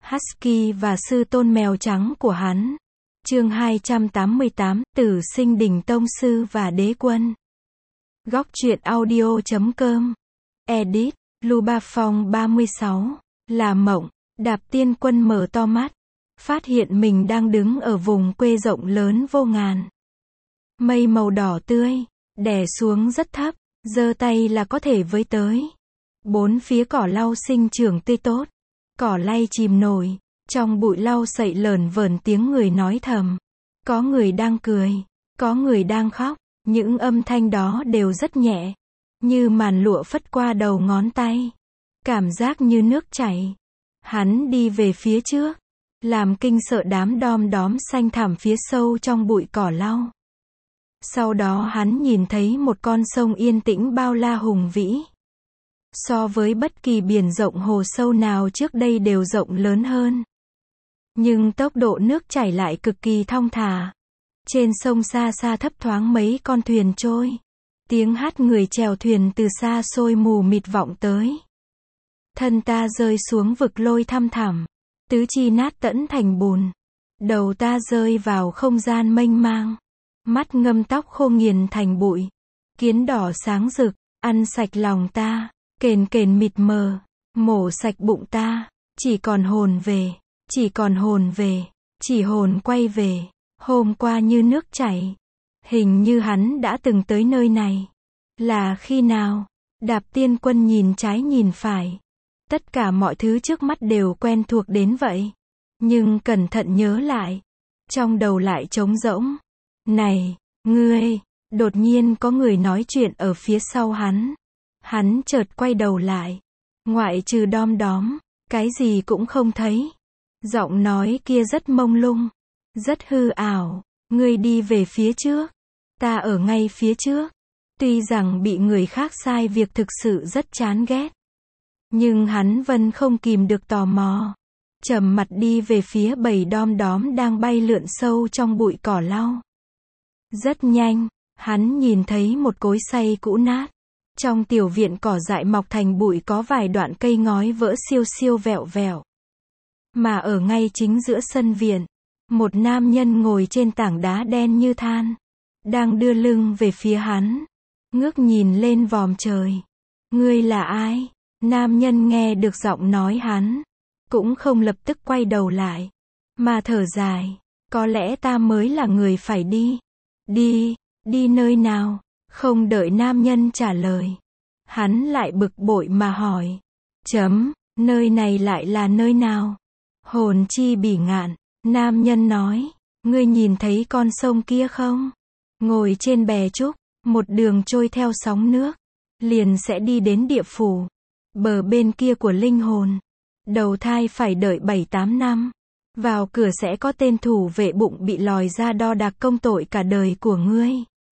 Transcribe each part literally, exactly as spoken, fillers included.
Husky và sư tôn mèo trắng của hắn. Chương hai trăm tám mươi tám, Tử Sinh Đỉnh Tông Sư và Đế Quân. Góc truyện audio chấm com. Edit, Luba Phong ba mươi sáu. Là mộng. Đạp Tiên Quân mở to mắt, phát hiện mình đang đứng ở vùng quê rộng lớn vô ngàn. Mây màu đỏ tươi, đè xuống rất thấp, giơ tay là có thể với tới. Bốn phía cỏ lau sinh trưởng tươi tốt, cỏ lay chìm nổi, trong bụi lau sậy lởn vởn tiếng người nói thầm. Có người đang cười, có người đang khóc, những âm thanh đó đều rất nhẹ, như màn lụa phất qua đầu ngón tay. Cảm giác như nước chảy. Hắn đi về phía trước, làm kinh sợ đám đom đóm xanh thẳm phía sâu trong bụi cỏ lau. Sau đó hắn nhìn thấy một con sông yên tĩnh bao la hùng vĩ. So với bất kỳ biển rộng hồ sâu nào trước đây đều rộng lớn hơn. Nhưng tốc độ nước chảy lại cực kỳ thong thả. Trên sông xa xa thấp thoáng mấy con thuyền trôi. Tiếng hát người chèo thuyền từ xa xôi mù mịt vọng tới. Thân ta rơi xuống vực lôi thăm thẳm, tứ chi nát tẫn thành bùn. Đầu ta rơi vào không gian mênh mang, mắt ngâm tóc khô nghiền thành bụi. Kiến đỏ sáng rực, ăn sạch lòng ta, kền kền mịt mờ, mổ sạch bụng ta. Chỉ còn hồn về, chỉ còn hồn về, chỉ hồn quay về. Hôm qua như nước chảy, hình như hắn đã từng tới nơi này. Là khi nào? Đạp Tiên Quân nhìn trái nhìn phải. Tất cả mọi thứ trước mắt đều quen thuộc đến vậy. Nhưng cẩn thận nhớ lại, trong đầu lại trống rỗng. Này, ngươi! Đột nhiên có người nói chuyện ở phía sau hắn. Hắn chợt quay đầu lại. Ngoại trừ đom đóm, cái gì cũng không thấy. Giọng nói kia rất mông lung, rất hư ảo. Ngươi đi về phía trước, ta ở ngay phía trước. Tuy rằng bị người khác sai việc thực sự rất chán ghét, nhưng hắn vẫn không kìm được tò mò. Trầm mặt đi về phía bầy đom đóm đang bay lượn sâu trong bụi cỏ lau. Rất nhanh, hắn nhìn thấy một cối xay cũ nát. Trong tiểu viện cỏ dại mọc thành bụi có vài đoạn cây ngói vỡ xiêu xiêu vẹo vẹo. Mà ở ngay chính giữa sân viện, một nam nhân ngồi trên tảng đá đen như than, đang đưa lưng về phía hắn, ngước nhìn lên vòm trời. Ngươi là ai? Nam nhân nghe được giọng nói hắn, cũng không lập tức quay đầu lại, mà thở dài. Có lẽ ta mới là người phải đi. Đi, đi nơi nào? Không đợi nam nhân trả lời, hắn lại bực bội mà hỏi. Chấm, nơi này lại là nơi nào? Hồn chi bỉ ngạn, nam nhân nói. Ngươi nhìn thấy con sông kia không? Ngồi trên bè trúc, một đường trôi theo sóng nước, liền sẽ đi đến địa phủ. Bờ bên kia của linh hồn. Đầu thai phải đợi bảy tám năm. Vào cửa sẽ có tên thủ vệ bụng bị lòi ra đo đạc công tội cả đời của ngươi.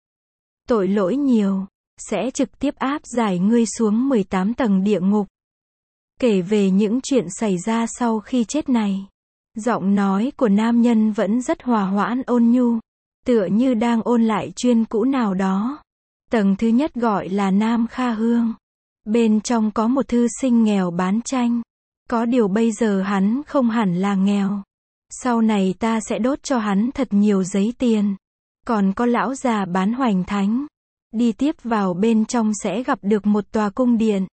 Tội lỗi nhiều, sẽ trực tiếp áp giải ngươi xuống mười tám tầng địa ngục. Kể về những chuyện xảy ra sau khi chết này. Giọng nói của nam nhân vẫn rất hòa hoãn ôn nhu, tựa như đang ôn lại chuyên cũ nào đó. Tầng thứ nhất gọi là Nam Kha Hương. Bên trong có một thư sinh nghèo bán tranh. Có điều bây giờ hắn không hẳn là nghèo. Sau này ta sẽ đốt cho hắn thật nhiều giấy tiền. Còn có lão già bán hoành thánh. Đi tiếp vào bên trong sẽ gặp được một tòa cung điện.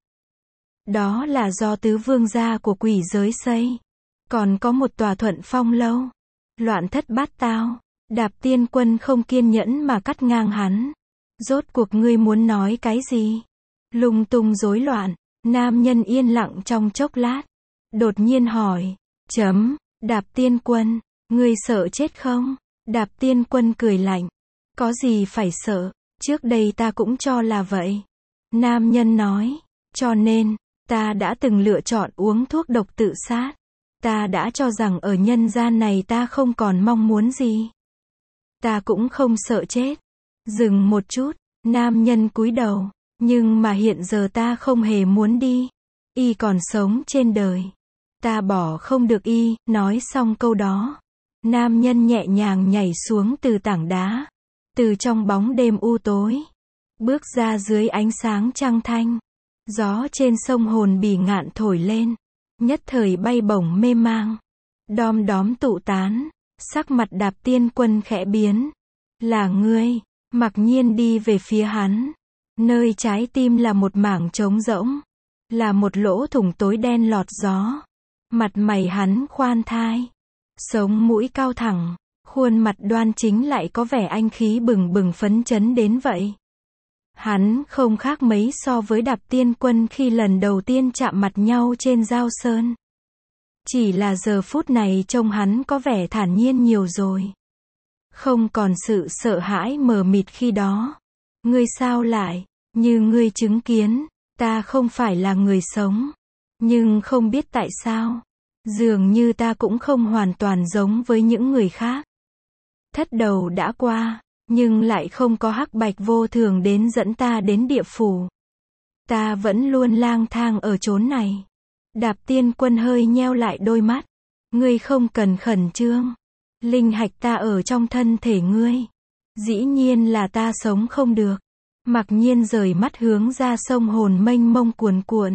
Đó là do tứ vương gia của quỷ giới xây. Còn có một tòa thuận phong lâu. Loạn thất bát tao. Đạp Tiên Quân không kiên nhẫn mà cắt ngang hắn. Rốt cuộc ngươi muốn nói cái gì? Lung tung rối loạn. Nam nhân yên lặng trong chốc lát, đột nhiên hỏi. Chấm, Đạp Tiên Quân, ngươi sợ chết không? Đạp Tiên Quân cười lạnh. Có gì phải sợ, trước đây ta cũng cho là vậy. Nam nhân nói. Cho nên, ta đã từng lựa chọn uống thuốc độc tự sát. Ta đã cho rằng ở nhân gian này ta không còn mong muốn gì. Ta cũng không sợ chết. Dừng một chút, nam nhân cúi đầu. Nhưng mà hiện giờ ta không hề muốn đi. Y còn sống trên đời. Ta bỏ không được y. Nói xong câu đó, nam nhân nhẹ nhàng nhảy xuống từ tảng đá. Từ trong bóng đêm u tối, bước ra dưới ánh sáng trăng thanh. Gió trên sông hồn bỉ ngạn thổi lên, nhất thời bay bổng mê mang. đom đóm tụ tán, sắc mặt Đạp Tiên Quân khẽ biến. Là ngươi? Mặc nhiên đi về phía hắn. Nơi trái tim là một mảng trống rỗng. Là một lỗ thủng tối đen lọt gió. Mặt mày hắn khoan thai. Sống mũi cao thẳng. Khuôn mặt đoan chính lại có vẻ anh khí bừng bừng phấn chấn đến vậy. Hắn không khác mấy so với Đạp Tiên Quân khi lần đầu tiên chạm mặt nhau trên Giao Sơn. Chỉ là giờ phút này trông hắn có vẻ thản nhiên nhiều rồi. Không còn sự sợ hãi mờ mịt khi đó. Ngươi sao lại, như ngươi chứng kiến, ta không phải là người sống. Nhưng không biết tại sao, dường như ta cũng không hoàn toàn giống với những người khác. Thất đầu đã qua, nhưng lại không có hắc bạch vô thường đến dẫn ta đến địa phủ. Ta vẫn luôn lang thang ở chốn này. Đạp Tiên Quân hơi nheo lại đôi mắt. Ngươi không cần khẩn trương. Linh hạch ta ở trong thân thể ngươi. Dĩ nhiên là ta sống không được. Mặc nhiên rời mắt hướng ra sông hồn mênh mông cuồn cuộn.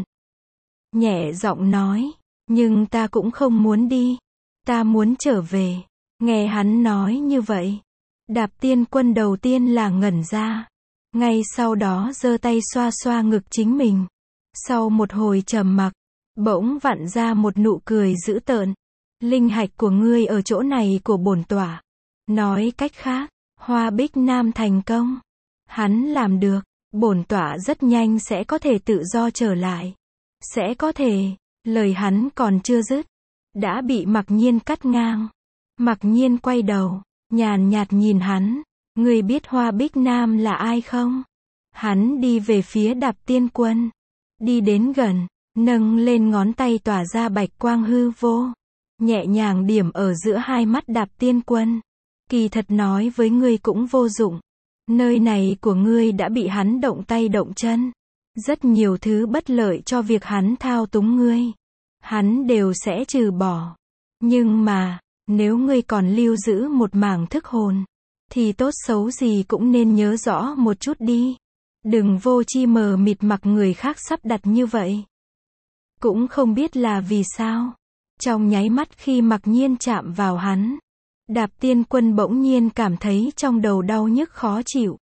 Nhẹ giọng nói, nhưng ta cũng không muốn đi. Ta muốn trở về. Nghe hắn nói như vậy. Đạp Tiên Quân đầu tiên là ngẩn ra. Ngay sau đó giơ tay xoa xoa ngực chính mình. Sau một hồi trầm mặc, bỗng vặn ra một nụ cười dữ tợn. Linh hạch của ngươi ở chỗ này của bổn tọa. Nói cách khác, Hoa Bích Nam thành công. Hắn làm được, bổn tọa rất nhanh sẽ có thể tự do trở lại. Sẽ có thể, lời hắn còn chưa dứt, đã bị Mặc Nhiên cắt ngang. Mặc Nhiên quay đầu, nhàn nhạt nhìn hắn. Ngươi biết Hoa Bích Nam là ai không? Hắn đi về phía Đạp Tiên Quân. Đi đến gần, nâng lên ngón tay tỏa ra bạch quang hư vô. Nhẹ nhàng điểm ở giữa hai mắt Đạp Tiên Quân. Kỳ thật nói với ngươi cũng vô dụng. Nơi này của ngươi đã bị hắn động tay động chân. Rất nhiều thứ bất lợi cho việc hắn thao túng ngươi. Hắn đều sẽ trừ bỏ. Nhưng mà, nếu ngươi còn lưu giữ một mảng thức hồn, thì tốt xấu gì cũng nên nhớ rõ một chút đi. Đừng vô chi mờ mịt mặc người khác sắp đặt như vậy. Cũng không biết là vì sao. Trong nháy mắt khi Mặc Nhiên chạm vào hắn, Đạp Tiên Quân bỗng nhiên cảm thấy trong đầu đau nhức khó chịu.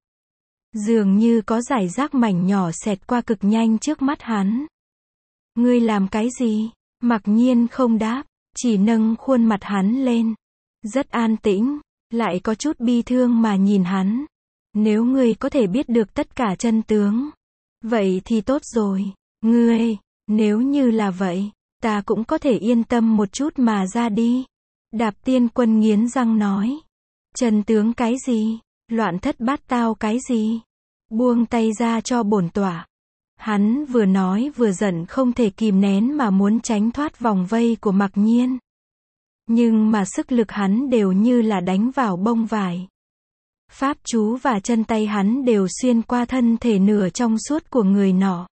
Dường như có rải rác mảnh nhỏ xẹt qua cực nhanh trước mắt hắn. Ngươi làm cái gì? Mặc Nhiên không đáp, chỉ nâng khuôn mặt hắn lên. Rất an tĩnh, lại có chút bi thương mà nhìn hắn. Nếu ngươi có thể biết được tất cả chân tướng, vậy thì tốt rồi. Ngươi, nếu như là vậy, ta cũng có thể yên tâm một chút mà ra đi. Đạp Tiên Quân nghiến răng nói. Chân tướng cái gì? Loạn thất bát tao cái gì? Buông tay ra cho bổn tọa. Hắn vừa nói vừa giận không thể kìm nén mà muốn tránh thoát vòng vây của Mặc Nhiên. Nhưng mà sức lực hắn đều như là đánh vào bông vải. Pháp chú và chân tay hắn đều xuyên qua thân thể nửa trong suốt của người nọ.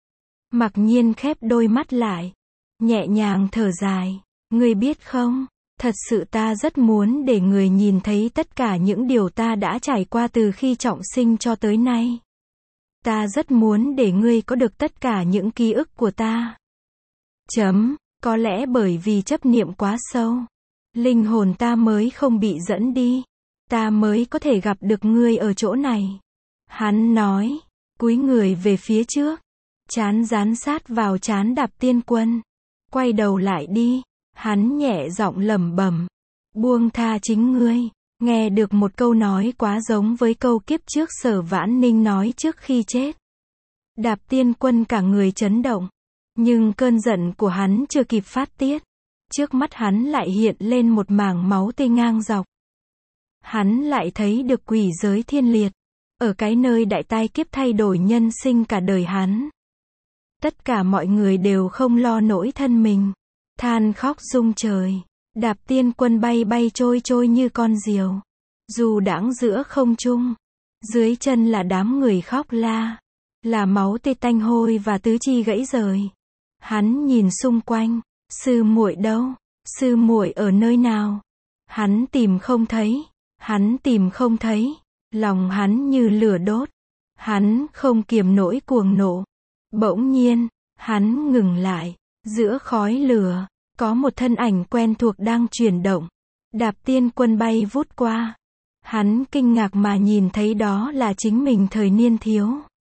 Mặc Nhiên khép đôi mắt lại, nhẹ nhàng thở dài. Ngươi biết không, thật sự ta rất muốn để người nhìn thấy tất cả những điều ta đã trải qua từ khi trọng sinh cho tới nay. Ta rất muốn để ngươi có được tất cả những ký ức của ta. Chấm, có lẽ bởi vì chấp niệm quá sâu, linh hồn ta mới không bị dẫn đi. Ta mới có thể gặp được ngươi ở chỗ này. Hắn nói, cúi người về phía trước, trán dán sát vào trán Đạp Tiên Quân. Quay đầu lại đi, hắn nhẹ giọng lẩm bẩm, buông tha chính ngươi. Nghe được một câu nói quá giống với câu kiếp trước Sở Vãn Ninh nói trước khi chết. Đạp Tiên Quân cả người chấn động, nhưng cơn giận của hắn chưa kịp phát tiết. Trước mắt hắn lại hiện lên một mảng máu tươi ngang dọc. Hắn lại thấy được quỷ giới thiên liệt, ở cái nơi đại tai kiếp thay đổi nhân sinh cả đời hắn. Tất cả mọi người đều không lo nổi thân mình, than khóc rung trời. Đạp Tiên Quân bay bay trôi trôi như con diều, dù đãng giữa không trung. Dưới chân là đám người khóc la, là máu tươi tanh hôi và tứ chi gãy rời. Hắn nhìn xung quanh, sư muội đâu? Sư muội ở nơi nào? Hắn tìm không thấy. Hắn tìm không thấy, lòng hắn như lửa đốt. Hắn không kiềm nổi cuồng nộ. Bỗng nhiên, hắn ngừng lại, giữa khói lửa, Có một thân ảnh quen thuộc đang chuyển động. Đạp Tiên Quân bay vút qua. Hắn kinh ngạc mà nhìn thấy đó là chính mình thời niên thiếu.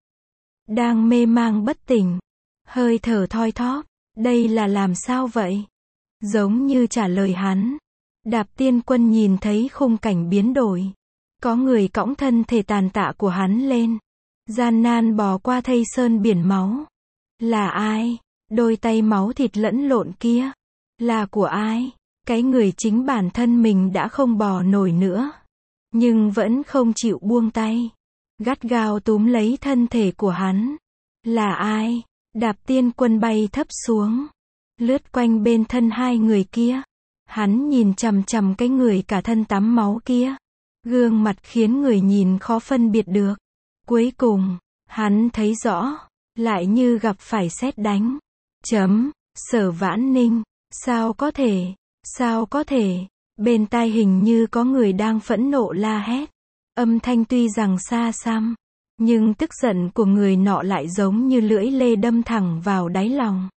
Đang mê mang bất tỉnh. Hơi thở thoi thóp. Đây là làm sao vậy? Giống như trả lời hắn. Đạp Tiên Quân nhìn thấy khung cảnh biến đổi. Có người cõng thân thể tàn tạ của hắn lên. Gian nan bò qua thây sơn biển máu. Là ai? Đôi tay máu thịt lẫn lộn kia. Là của ai? Cái người chính bản thân mình đã không bò nổi nữa. Nhưng vẫn không chịu buông tay. Gắt gao túm lấy thân thể của hắn. Là ai? Đạp Tiên Quân bay thấp xuống. Lướt quanh bên thân hai người kia. Hắn nhìn chằm chằm cái người cả thân tắm máu kia. Gương mặt khiến người nhìn khó phân biệt được. Cuối cùng, hắn thấy rõ. Lại như gặp phải sét đánh. Chấm, Sở Vãn Ninh. Sao có thể? Sao có thể? Bên tai hình như có người đang phẫn nộ la hét. Âm thanh tuy rằng xa xăm. Nhưng tức giận của người nọ lại giống như lưỡi lê đâm thẳng vào đáy lòng.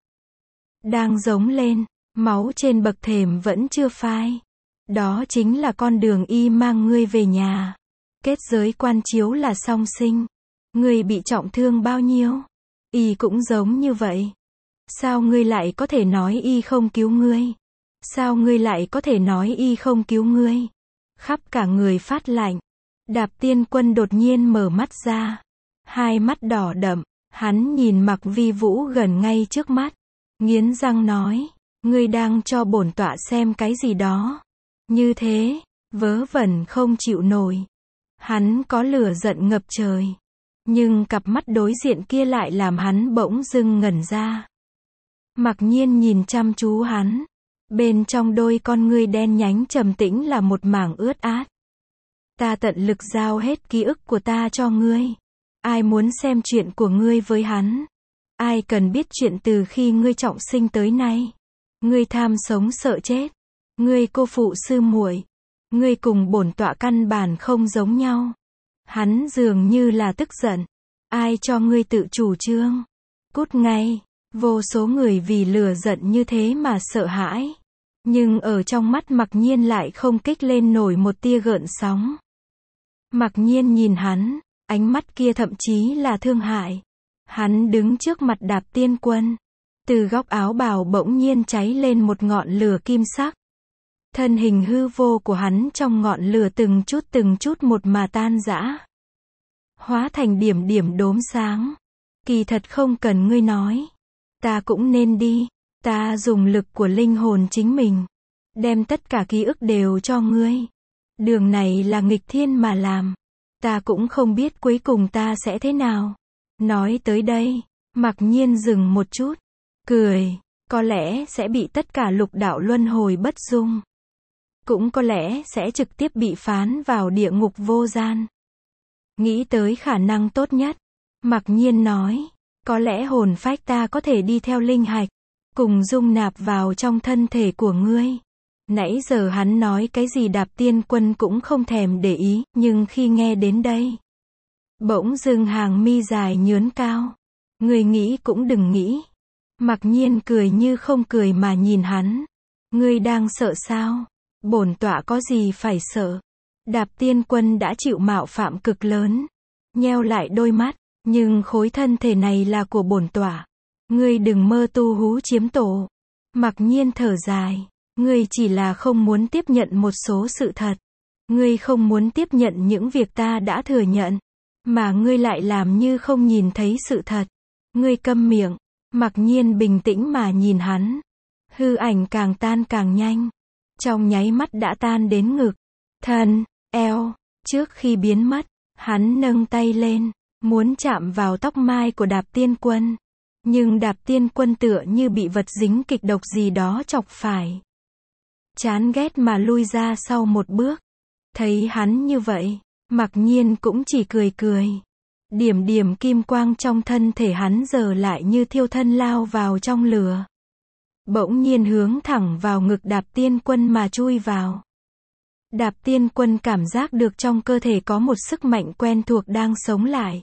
Đang giống lên. Máu trên bậc thềm vẫn chưa phai. Đó chính là con đường y mang ngươi về nhà. Kết giới quan chiếu là song sinh. Ngươi bị trọng thương bao nhiêu? Y cũng giống như vậy. Sao ngươi lại có thể nói y không cứu ngươi? Sao ngươi lại có thể nói y không cứu ngươi? Khắp cả người phát lạnh. Đạp Tiên Quân đột nhiên mở mắt ra. Hai mắt đỏ đậm. Hắn nhìn Mạc Vi Vũ gần ngay trước mắt. Nghiến răng nói. Ngươi đang cho bổn tọa xem cái gì đó. Như thế, vớ vẩn không chịu nổi. Hắn có lửa giận ngập trời. Nhưng cặp mắt đối diện kia lại làm hắn bỗng dưng ngẩn ra. Mặc Nhiên nhìn chăm chú hắn. Bên trong đôi con ngươi đen nhánh trầm tĩnh là một mảng ướt át. Ta tận lực giao hết ký ức của ta cho ngươi. Ai muốn xem chuyện của ngươi với hắn? Ai cần biết chuyện từ khi ngươi trọng sinh tới nay? Ngươi tham sống sợ chết. Ngươi cô phụ sư muội. Ngươi cùng bổn tọa căn bản không giống nhau. Hắn dường như là tức giận. Ai cho ngươi tự chủ trương? Cút ngay. Vô số người vì lửa giận như thế mà sợ hãi. Nhưng ở trong mắt Mặc Nhiên lại không kích lên nổi một tia gợn sóng. Mặc Nhiên nhìn hắn, ánh mắt kia thậm chí là thương hại. Hắn đứng trước mặt Đạp Tiên Quân. Từ góc áo bào bỗng nhiên cháy lên một ngọn lửa kim sắc. Thân hình hư vô của hắn trong ngọn lửa từng chút từng chút một mà tan rã. Hóa thành điểm điểm đốm sáng. Kỳ thật không cần ngươi nói. Ta cũng nên đi. Ta dùng lực của linh hồn chính mình. Đem tất cả ký ức đều cho ngươi. Đường này là nghịch thiên mà làm. Ta cũng không biết cuối cùng ta sẽ thế nào. Nói tới đây, Mặc Nhiên dừng một chút. Cười. Có lẽ sẽ bị tất cả lục đạo luân hồi bất dung. Cũng có lẽ sẽ trực tiếp bị phán vào địa ngục vô gian. Nghĩ tới khả năng tốt nhất. Mặc Nhiên nói. Có lẽ hồn phách ta có thể đi theo linh hạch. Cùng dung nạp vào trong thân thể của ngươi. Nãy giờ hắn nói cái gì Đạp Tiên Quân cũng không thèm để ý. Nhưng khi nghe đến đây. Bỗng dưng hàng mi dài nhướn cao. Ngươi nghĩ cũng đừng nghĩ. Mặc Nhiên cười như không cười mà nhìn hắn. Ngươi đang sợ sao? Bổn tọa có gì phải sợ? Đạp Tiên Quân đã chịu mạo phạm cực lớn. Nheo lại đôi mắt. Nhưng khối thân thể này là của bổn tọa. Ngươi đừng mơ tu hú chiếm tổ. Mặc Nhiên thở dài. Ngươi chỉ là không muốn tiếp nhận một số sự thật. Ngươi không muốn tiếp nhận những việc ta đã thừa nhận. Mà ngươi lại làm như không nhìn thấy sự thật. Ngươi câm miệng. Mặc Nhiên bình tĩnh mà nhìn hắn. Hư ảnh càng tan càng nhanh. Trong nháy mắt đã tan đến ngực, thân, eo. Trước khi biến mất, hắn nâng tay lên. Muốn chạm vào tóc mai của Đạp Tiên Quân. Nhưng Đạp Tiên Quân tựa như bị vật dính kịch độc gì đó chọc phải. Chán ghét mà lui ra sau một bước. Thấy hắn như vậy, Mặc Nhiên cũng chỉ cười cười. Điểm điểm kim quang trong thân thể hắn giờ lại như thiêu thân lao vào trong lửa. Bỗng nhiên hướng thẳng vào ngực Đạp Tiên Quân mà chui vào. Đạp Tiên Quân cảm giác được trong cơ thể có một sức mạnh quen thuộc đang sống lại.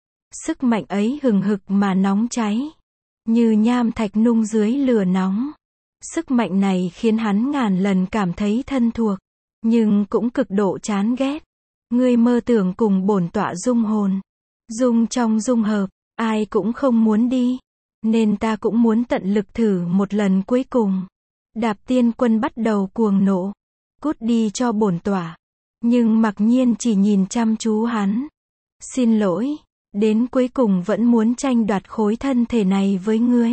Sức mạnh ấy hừng hực mà nóng cháy. Như nham thạch nung dưới lửa nóng. Sức mạnh này khiến hắn ngàn lần cảm thấy thân thuộc, nhưng cũng cực độ chán ghét. Ngươi mơ tưởng cùng bổn tọa dung hồn, dung trong dung hợp, ai cũng không muốn đi, nên ta cũng muốn tận lực thử một lần cuối cùng. Đạp Tiên Quân bắt đầu cuồng nộ, cút đi cho bổn tọa. Nhưng Mặc Nhiên chỉ nhìn chăm chú hắn. Xin lỗi, đến cuối cùng vẫn muốn tranh đoạt khối thân thể này với ngươi.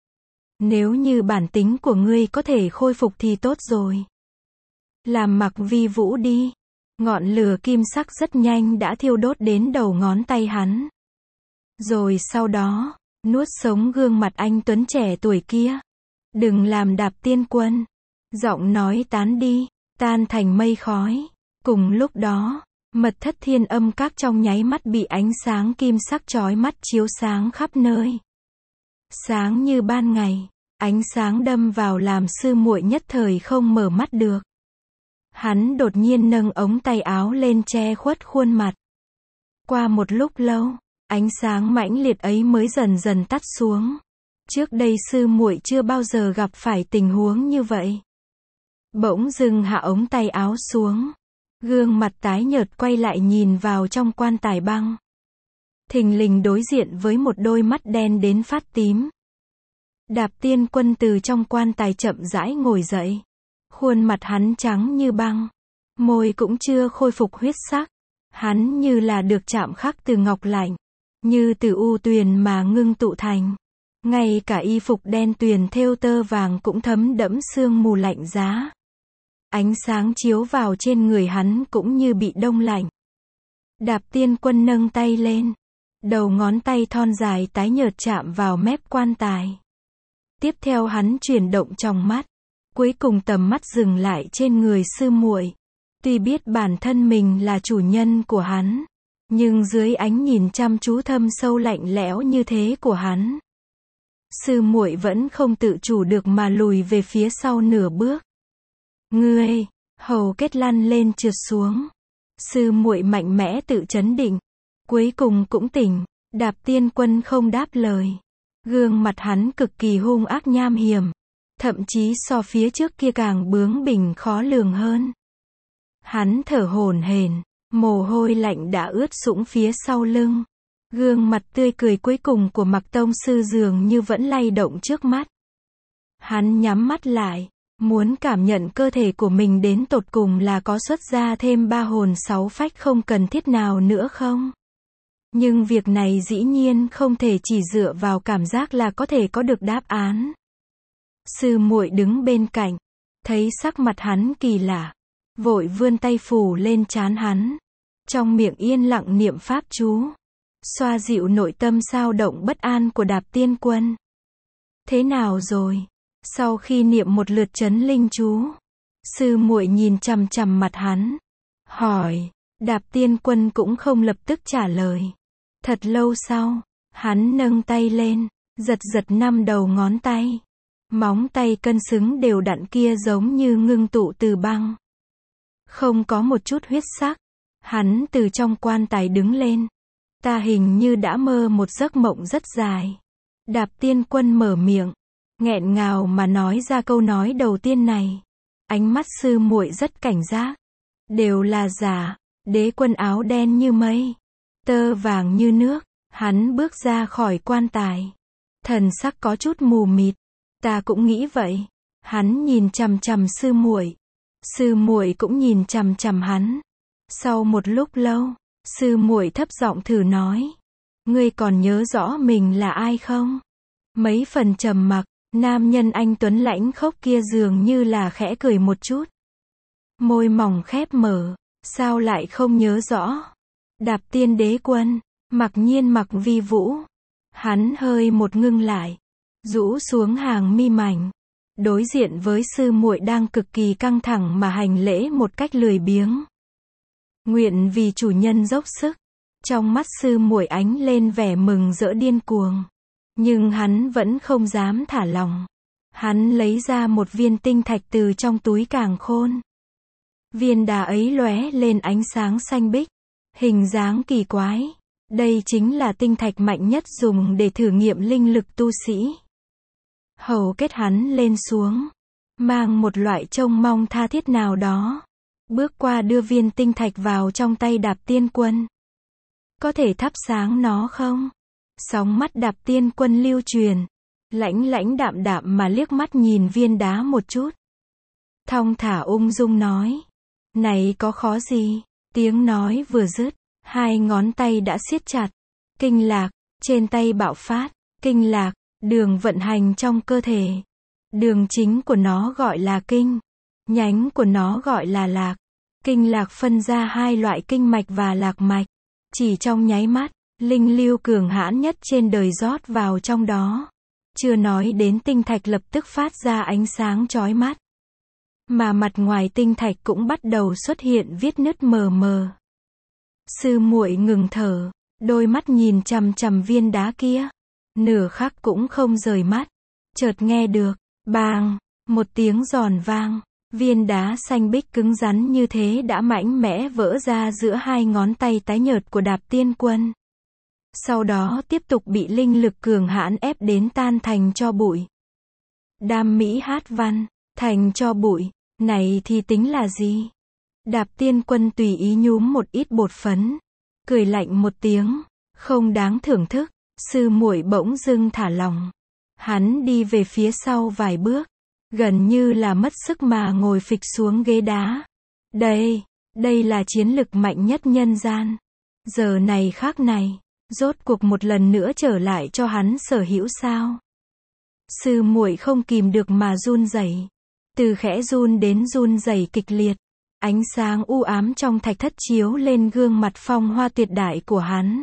Nếu như bản tính của ngươi có thể khôi phục thì tốt rồi. Làm Mặc Vi Vũ đi. Ngọn lửa kim sắc rất nhanh đã thiêu đốt đến đầu ngón tay hắn. Rồi sau đó, nuốt sống gương mặt anh tuấn trẻ tuổi kia. Đừng làm Đạp Tiên Quân. Giọng nói tán đi, tan thành mây khói. Cùng lúc đó, mật thất Thiên Âm Các trong nháy mắt bị ánh sáng kim sắc chói mắt chiếu sáng khắp nơi. Sáng như ban ngày, ánh sáng đâm vào làm sư muội nhất thời không mở mắt được. Hắn đột nhiên nâng ống tay áo lên che khuất khuôn mặt. Qua một lúc lâu, ánh sáng mãnh liệt ấy mới dần dần tắt xuống. Trước đây sư muội chưa bao giờ gặp phải tình huống như vậy. Bỗng dưng hạ ống tay áo xuống. Gương mặt tái nhợt quay lại nhìn vào trong quan tài băng. Thình lình đối diện với một đôi mắt đen đến phát tím. Đạp Tiên Quân từ trong quan tài chậm rãi ngồi dậy. Khuôn mặt hắn trắng như băng. Môi cũng chưa khôi phục huyết sắc. Hắn như là được chạm khắc từ ngọc lạnh. Như từ u tuyền mà ngưng tụ thành. Ngay cả y phục đen tuyền thêu tơ vàng cũng thấm đẫm sương mù lạnh giá. Ánh sáng chiếu vào trên người hắn cũng như bị đông lạnh. Đạp Tiên Quân nâng tay lên. Đầu ngón tay thon dài tái nhợt chạm vào mép quan tài. Tiếp theo hắn chuyển động trong mắt. Cuối cùng tầm mắt dừng lại trên người sư muội. Tuy biết bản thân mình là chủ nhân của hắn, nhưng dưới ánh nhìn chăm chú thâm sâu lạnh lẽo như thế của hắn, sư muội vẫn không tự chủ được mà lùi về phía sau nửa bước. Ngươi, hầu kết lăn lên trượt xuống. Sư muội mạnh mẽ tự trấn định, cuối cùng cũng tỉnh. Đạp Tiên Quân không đáp lời. Gương mặt hắn cực kỳ hung ác nham hiểm, thậm chí so phía trước kia càng bướng bỉnh khó lường hơn. Hắn thở hổn hển, mồ hôi lạnh đã ướt sũng phía sau lưng. Gương mặt tươi cười cuối cùng của Mặc Tông sư dường như vẫn lay động trước mắt. Hắn nhắm mắt lại, muốn cảm nhận cơ thể của mình đến tột cùng là có xuất ra thêm ba hồn sáu phách không cần thiết nào nữa không? Nhưng việc này dĩ nhiên không thể chỉ dựa vào cảm giác là có thể có được đáp án. Sư muội đứng bên cạnh, thấy sắc mặt hắn kỳ lạ, vội vươn tay phủ lên trán hắn, trong miệng yên lặng niệm pháp chú, xoa dịu nội tâm xao động bất an của Đạp Tiên Quân. Thế nào rồi? Sau khi niệm một lượt trấn linh chú, sư muội nhìn chằm chằm mặt hắn, hỏi. Đạp Tiên Quân cũng không lập tức trả lời. Thật lâu sau, hắn nâng tay lên, giật giật năm đầu ngón tay. Móng tay cân xứng đều đặn kia giống như ngưng tụ từ băng. Không có một chút huyết sắc. Hắn từ trong quan tài đứng lên. Ta hình như đã mơ một giấc mộng rất dài. Đạp Tiên Quân mở miệng, nghẹn ngào mà nói ra câu nói đầu tiên này. Ánh mắt sư muội rất cảnh giác. Đều là giả. Đế Quân áo đen như mây, tơ vàng như nước. Hắn bước ra khỏi quan tài, thần sắc có chút mù mịt. Ta cũng nghĩ vậy. Hắn nhìn chằm chằm sư muội. Sư muội cũng nhìn chằm chằm hắn. Sau một lúc lâu, sư muội thấp giọng thử nói. Ngươi còn nhớ rõ mình là ai không? Mấy phần trầm mặc, nam nhân anh tuấn lãnh khốc kia dường như là khẽ cười một chút. Môi mỏng khép mở. Sao lại không nhớ rõ? Đạp Tiên Đế Quân, Mặc Nhiên Mặc Vi Vũ. Hắn hơi một ngưng lại, rũ xuống hàng mi mảnh, đối diện với sư muội đang cực kỳ căng thẳng mà hành lễ một cách lười biếng. Nguyện vì chủ nhân dốc sức. Trong mắt sư muội ánh lên vẻ mừng rỡ điên cuồng, nhưng hắn vẫn không dám thả lòng. Hắn lấy ra một viên tinh thạch từ trong túi càng khôn. Viên đá ấy lóe lên ánh sáng xanh bích, hình dáng kỳ quái. Đây chính là tinh thạch mạnh nhất dùng để thử nghiệm linh lực tu sĩ. hầu kết hắn lên xuống, mang một loại trông mong tha thiết nào đó, bước qua đưa viên tinh thạch vào trong tay Đạp Tiên Quân. Có thể thắp sáng nó không? Sóng mắt Đạp Tiên Quân lưu truyền, lãnh lãnh đạm đạm mà liếc mắt nhìn viên đá một chút. Thong thả ung dung nói, này có khó gì? Tiếng nói vừa dứt, hai ngón tay đã siết chặt, kinh lạc, trên tay bạo phát, kinh lạc, đường vận hành trong cơ thể. Đường chính của nó gọi là kinh, nhánh của nó gọi là lạc. Kinh lạc phân ra hai loại kinh mạch và lạc mạch. Chỉ trong nháy mắt, linh lưu cường hãn nhất trên đời rót vào trong đó. Chưa nói đến tinh thạch lập tức phát ra ánh sáng chói mắt. Mà mặt ngoài tinh thạch cũng bắt đầu xuất hiện vết nứt mờ mờ. Sư muội ngừng thở, đôi mắt nhìn chằm chằm viên đá kia. Nửa khắc cũng không rời mắt. Chợt nghe được, bang, một tiếng giòn vang. Viên đá xanh bích cứng rắn như thế đã mãnh mẽ vỡ ra giữa hai ngón tay tái nhợt của Đạp Tiên Quân. Sau đó tiếp tục bị linh lực cường hãn ép đến tan thành tro bụi. Đam mỹ hát văn, thành tro bụi, này thì tính là gì? Đạp Tiên Quân tùy ý nhúm một ít bột phấn, cười lạnh một tiếng, không đáng thưởng thức. Sư muội bỗng dưng thả lòng. Hắn đi về phía sau vài bước, gần như là mất sức mà ngồi phịch xuống ghế đá. Đây, đây là chiến lực mạnh nhất nhân gian. Giờ này khác này, rốt cuộc một lần nữa trở lại cho hắn sở hữu sao? Sư muội không kìm được mà run rẩy, từ khẽ run đến run rẩy kịch liệt. Ánh sáng u ám trong thạch thất chiếu lên gương mặt phong hoa tuyệt đại của hắn.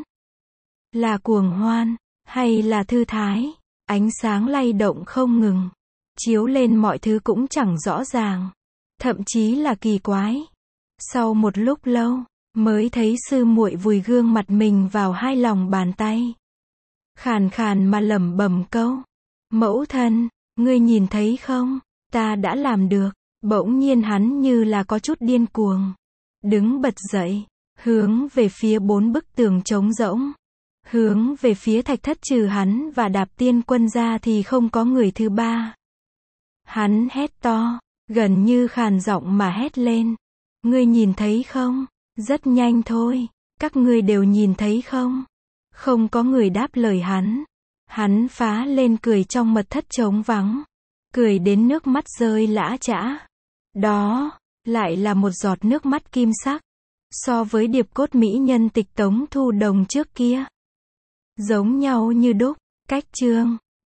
Là cuồng hoan, hay là thư thái? Ánh sáng lay động không ngừng, chiếu lên mọi thứ cũng chẳng rõ ràng, thậm chí là kỳ quái. Sau một lúc lâu, mới thấy sư muội vùi gương mặt mình vào hai lòng bàn tay, khàn khàn mà lẩm bẩm câu: "Mẫu thân, ngươi nhìn thấy không? Ta đã làm được." Bỗng nhiên hắn như là có chút điên cuồng, đứng bật dậy, hướng về phía bốn bức tường trống rỗng, hướng về phía thạch thất, trừ hắn và Đạp Tiên Quân ra thì không có người thứ ba. Hắn hét to, gần như khàn giọng mà hét lên: "Ngươi nhìn thấy không? Rất nhanh thôi, các ngươi đều nhìn thấy không?" Không có người đáp lời hắn. Hắn phá lên cười trong mật thất trống vắng, cười đến nước mắt rơi lã chã. Đó, lại là một giọt nước mắt kim sắc. So với điệp cốt mỹ nhân Tịch Tống Thu Đồng trước kia, giống nhau như đúc. Cách chương